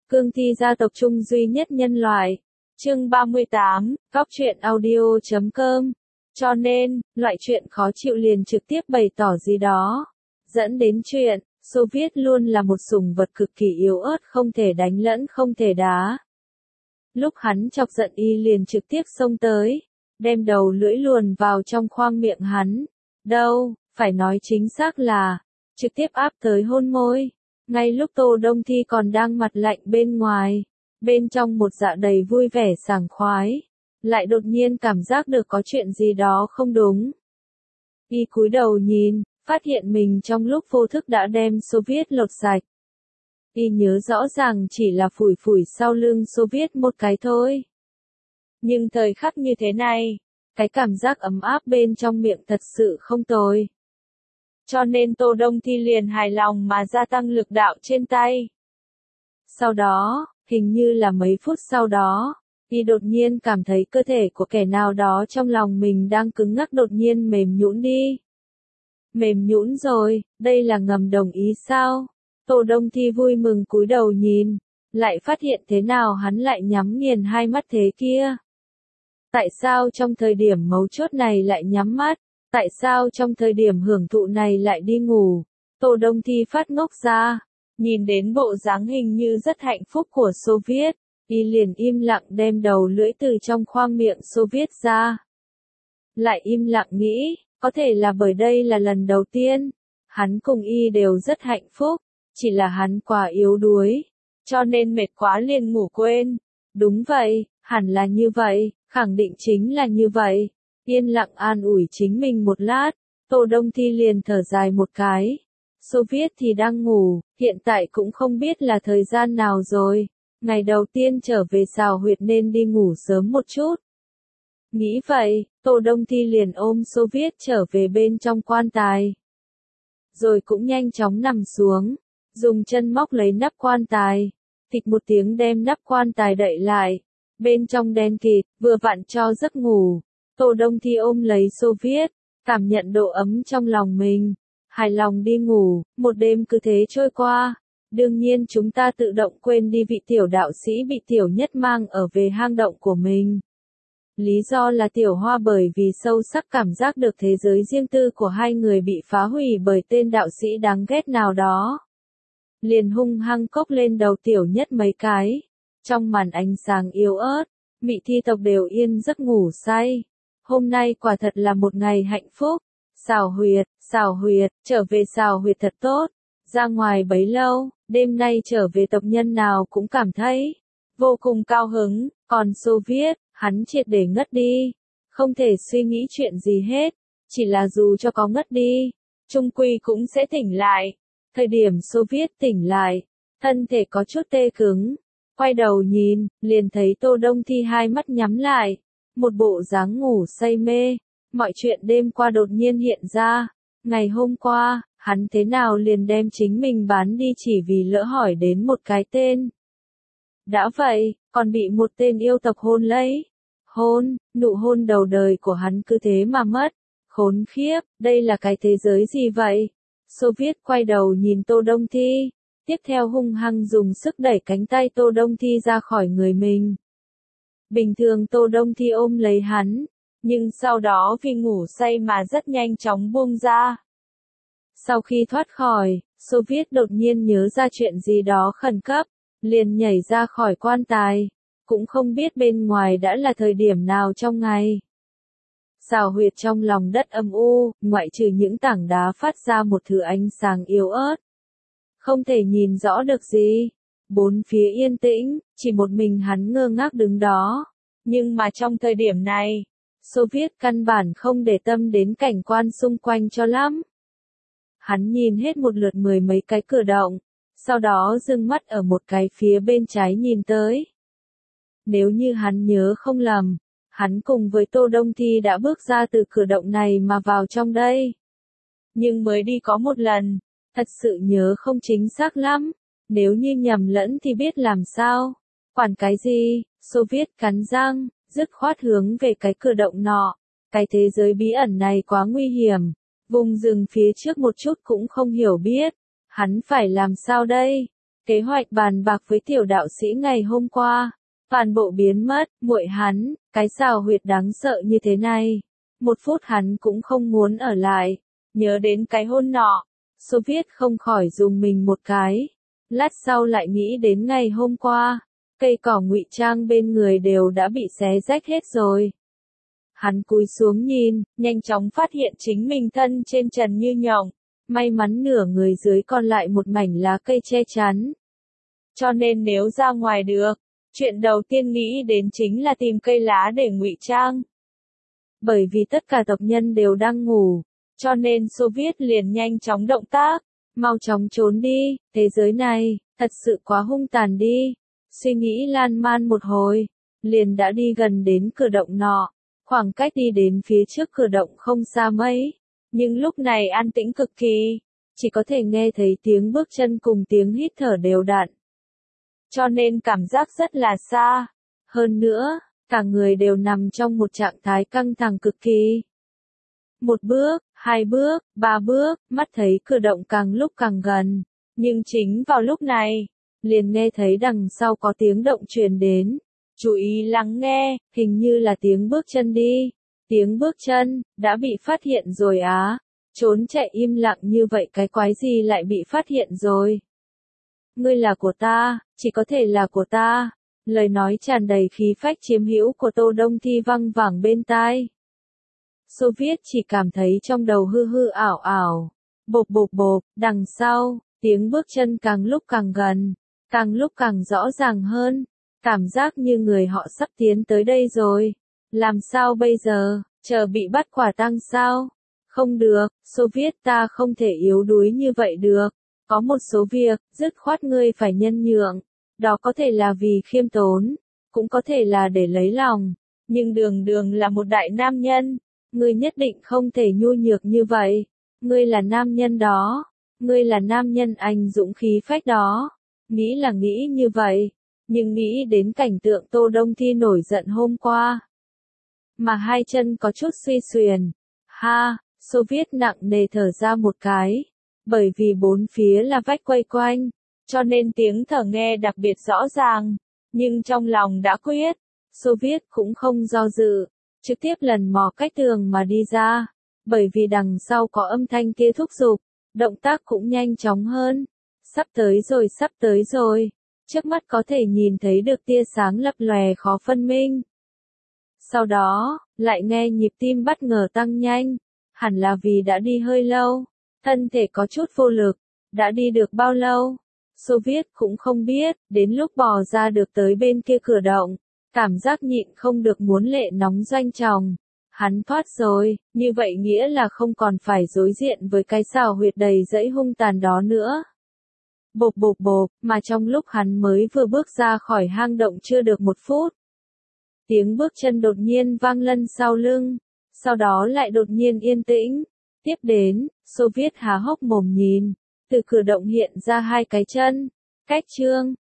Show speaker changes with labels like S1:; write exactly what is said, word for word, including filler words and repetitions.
S1: Cương thi gia tộc trung duy nhất nhân loại. Chương ba mươi tám, góc truyện audio chấm com. Cho nên, loại chuyện khó chịu liền trực tiếp bày tỏ gì đó. Dẫn đến chuyện, Xô Viết luôn là một sủng vật cực kỳ yếu ớt không thể đánh lẫn không thể đá. Lúc hắn chọc giận y liền trực tiếp xông tới, đem đầu lưỡi luồn vào trong khoang miệng hắn. Đâu, phải nói chính xác là, trực tiếp áp tới hôn môi. Ngay lúc Tô Đông Thi còn đang mặt lạnh bên ngoài, bên trong một dạ đầy vui vẻ sảng khoái, lại đột nhiên cảm giác được có chuyện gì đó không đúng. Y cúi đầu nhìn, phát hiện mình trong lúc vô thức đã đem Xô Viết lột sạch. Y nhớ rõ ràng chỉ là phủi phủi sau lưng Xô Viết một cái thôi. Nhưng thời khắc như thế này, cái cảm giác ấm áp bên trong miệng thật sự không tồi. Cho nên Tô Đông Thi liền hài lòng mà gia tăng lực đạo trên tay. Sau đó, hình như là mấy phút sau đó, y đột nhiên cảm thấy cơ thể của kẻ nào đó trong lòng mình đang cứng ngắc đột nhiên mềm nhũn đi. Mềm nhũn rồi, đây là ngầm đồng ý sao? Tô Đông Thi vui mừng cúi đầu nhìn, lại phát hiện thế nào hắn lại nhắm nghiền hai mắt thế kia. Tại sao trong thời điểm mấu chốt này lại nhắm mắt? Tại sao trong thời điểm hưởng thụ này lại đi ngủ? Tô Đông Thi phát ngốc ra, nhìn đến bộ dáng hình như rất hạnh phúc của Xô Viết, y liền im lặng đem đầu lưỡi từ trong khoang miệng Xô Viết ra. Lại im lặng nghĩ, có thể là bởi đây là lần đầu tiên, hắn cùng y đều rất hạnh phúc, chỉ là hắn quá yếu đuối, cho nên mệt quá liền ngủ quên. Đúng vậy, hẳn là như vậy, khẳng định chính là như vậy. Yên lặng an ủi chính mình một lát, Tô Đông Thi liền thở dài một cái. Xô Viết thì đang ngủ, hiện tại cũng không biết là thời gian nào rồi. Ngày đầu tiên trở về Xào Huyệt nên đi ngủ sớm một chút. Nghĩ vậy, Tô Đông Thi liền ôm Xô Viết trở về bên trong quan tài. Rồi cũng nhanh chóng nằm xuống, dùng chân móc lấy nắp quan tài. Thịch một tiếng đem nắp quan tài đậy lại. Bên trong đen kịt, vừa vặn cho giấc ngủ. Tô Đông Thi ôm lấy Xô Viết, cảm nhận độ ấm trong lòng mình, hài lòng đi ngủ, một đêm cứ thế trôi qua. Đương nhiên chúng ta tự động quên đi vị tiểu đạo sĩ bị tiểu nhất mang ở về hang động của mình. Lý do là tiểu hoa bởi vì sâu sắc cảm giác được thế giới riêng tư của hai người bị phá hủy bởi tên đạo sĩ đáng ghét nào đó. Liền hung hăng cốc lên đầu tiểu nhất mấy cái. Trong màn ánh sáng yếu ớt, Mị Thi tộc đều yên giấc ngủ say. Hôm nay quả thật là một ngày hạnh phúc. Xào Huyệt, Xào Huyệt, trở về Xào Huyệt thật tốt. Ra ngoài bấy lâu, đêm nay trở về tộc nhân nào cũng cảm thấy vô cùng cao hứng. Còn Xô Viết, hắn triệt để ngất đi, không thể suy nghĩ chuyện gì hết, chỉ là dù cho có ngất đi, chung quy cũng sẽ tỉnh lại. Thời điểm Xô Viết tỉnh lại, thân thể có chút tê cứng, quay đầu nhìn, liền thấy Tô Đông Thi hai mắt nhắm lại, một bộ dáng ngủ say mê. Mọi chuyện đêm qua đột nhiên hiện ra, ngày hôm qua, hắn thế nào liền đem chính mình bán đi chỉ vì lỡ hỏi đến một cái tên. Đã vậy, còn bị một tên yêu tộc hôn lấy. Hôn, nụ hôn đầu đời của hắn cứ thế mà mất. Khốn khiếp, đây là cái thế giới gì vậy? Xô Viết quay đầu nhìn Tô Đông Thi, tiếp theo hung hăng dùng sức đẩy cánh tay Tô Đông Thi ra khỏi người mình. Bình thường Tô Đông Thi ôm lấy hắn, nhưng sau đó vì ngủ say mà rất nhanh chóng buông ra. Sau khi thoát khỏi, Xô Viết đột nhiên nhớ ra chuyện gì đó khẩn cấp, liền nhảy ra khỏi quan tài, cũng không biết bên ngoài đã là thời điểm nào trong ngày. Xào Huyệt trong lòng đất âm u, ngoại trừ những tảng đá phát ra một thứ ánh sáng yếu ớt. Không thể nhìn rõ được gì. Bốn phía yên tĩnh, chỉ một mình hắn ngơ ngác đứng đó. Nhưng mà trong thời điểm này, Xô Viết căn bản không để tâm đến cảnh quan xung quanh cho lắm. Hắn nhìn hết một lượt mười mấy cái cửa động, sau đó dừng mắt ở một cái phía bên trái nhìn tới. Nếu như hắn nhớ không lầm, hắn cùng với Tô Đông Thi đã bước ra từ cửa động này mà vào trong đây. Nhưng mới đi có một lần, thật sự nhớ không chính xác lắm, nếu như nhầm lẫn thì biết làm sao. Quản cái gì, Xô Viết cắn răng, dứt khoát hướng về cái cửa động nọ. Cái thế giới bí ẩn này quá nguy hiểm, vùng rừng phía trước một chút cũng không hiểu biết, hắn phải làm sao đây? Kế hoạch bàn bạc với tiểu đạo sĩ ngày hôm qua, toàn bộ biến mất, muội hắn, cái xào huyệt đáng sợ như thế này. Một phút hắn cũng không muốn ở lại, nhớ đến cái hôn nọ, Xô Viết không khỏi dùng mình một cái. Lát sau lại nghĩ đến ngày hôm qua, cây cỏ ngụy trang bên người đều đã bị xé rách hết rồi. Hắn cúi xuống nhìn, nhanh chóng phát hiện chính mình thân trên trần như nhộng, may mắn nửa người dưới còn lại một mảnh lá cây che chắn. Cho nên nếu ra ngoài được, chuyện đầu tiên nghĩ đến chính là tìm cây lá để ngụy trang. Bởi vì tất cả tộc nhân đều đang ngủ, cho nên Xô Viết liền nhanh chóng động tác, mau chóng trốn đi, thế giới này, thật sự quá hung tàn đi. Suy nghĩ lan man một hồi, liền đã đi gần đến cửa động nọ, khoảng cách đi đến phía trước cửa động không xa mấy, nhưng lúc này an tĩnh cực kỳ, chỉ có thể nghe thấy tiếng bước chân cùng tiếng hít thở đều đặn. Cho nên cảm giác rất là xa, hơn nữa, cả người đều nằm trong một trạng thái căng thẳng cực kỳ. Một bước, hai bước, ba bước, mắt thấy cửa động càng lúc càng gần, nhưng chính vào lúc này, liền nghe thấy đằng sau có tiếng động truyền đến. Chú ý lắng nghe, hình như là tiếng bước chân đi. Tiếng bước chân, đã bị phát hiện rồi á. Trốn chạy im lặng như vậy cái quái gì lại bị phát hiện rồi. Ngươi là của ta, chỉ có thể là của ta. Lời nói tràn đầy khí phách chiếm hữu của Tô Đông Thi văng vẳng bên tai. Xô Viết chỉ cảm thấy trong đầu hư hư ảo ảo. Bộp bộp bộp, đằng sau, tiếng bước chân càng lúc càng gần, càng lúc càng rõ ràng hơn. Cảm giác như người họ sắp tiến tới đây rồi. Làm sao bây giờ, chờ bị bắt quả tang sao? Không được, Xô Viết ta không thể yếu đuối như vậy được. Có một số việc, dứt khoát ngươi phải nhân nhượng. Đó có thể là vì khiêm tốn, cũng có thể là để lấy lòng. Nhưng Đường Đường là một đại nam nhân. Ngươi nhất định không thể nhu nhược như vậy. Ngươi là nam nhân đó. Ngươi là nam nhân anh dũng khí phách đó. Nghĩ là nghĩ như vậy. Nhưng nghĩ đến cảnh tượng Tô Đông Thi nổi giận hôm qua. Mà hai chân có chút suy xuyển. Ha, Xô Viết nặng nề thở ra một cái. Bởi vì bốn phía là vách quay quanh. Cho nên tiếng thở nghe đặc biệt rõ ràng. Nhưng trong lòng đã quyết. Xô Viết cũng không do dự. Trực tiếp lần mò cách tường mà đi ra. Bởi vì đằng sau có âm thanh kia thúc giục. Động tác cũng nhanh chóng hơn. Sắp tới rồi sắp tới rồi. Trước mắt có thể nhìn thấy được tia sáng lập lòe khó phân minh. Sau đó, lại nghe nhịp tim bất ngờ tăng nhanh. Hẳn là vì đã đi hơi lâu. Thân thể có chút vô lực. Đã đi được bao lâu? Xô Viết cũng không biết. Đến lúc bò ra được tới bên kia cửa động. Cảm giác nhịn không được muốn lệ nóng doanh tròng. Hắn thoát rồi, như vậy nghĩa là không còn phải đối diện với cái xào huyệt đầy dẫy hung tàn đó nữa. Bộp bộp bộp, mà trong lúc hắn mới vừa bước ra khỏi hang động chưa được một phút. Tiếng bước chân đột nhiên vang lên sau lưng, sau đó lại đột nhiên yên tĩnh. Tiếp đến, Xô Viết há hốc mồm nhìn, từ cửa động hiện ra hai cái chân, cách Trương,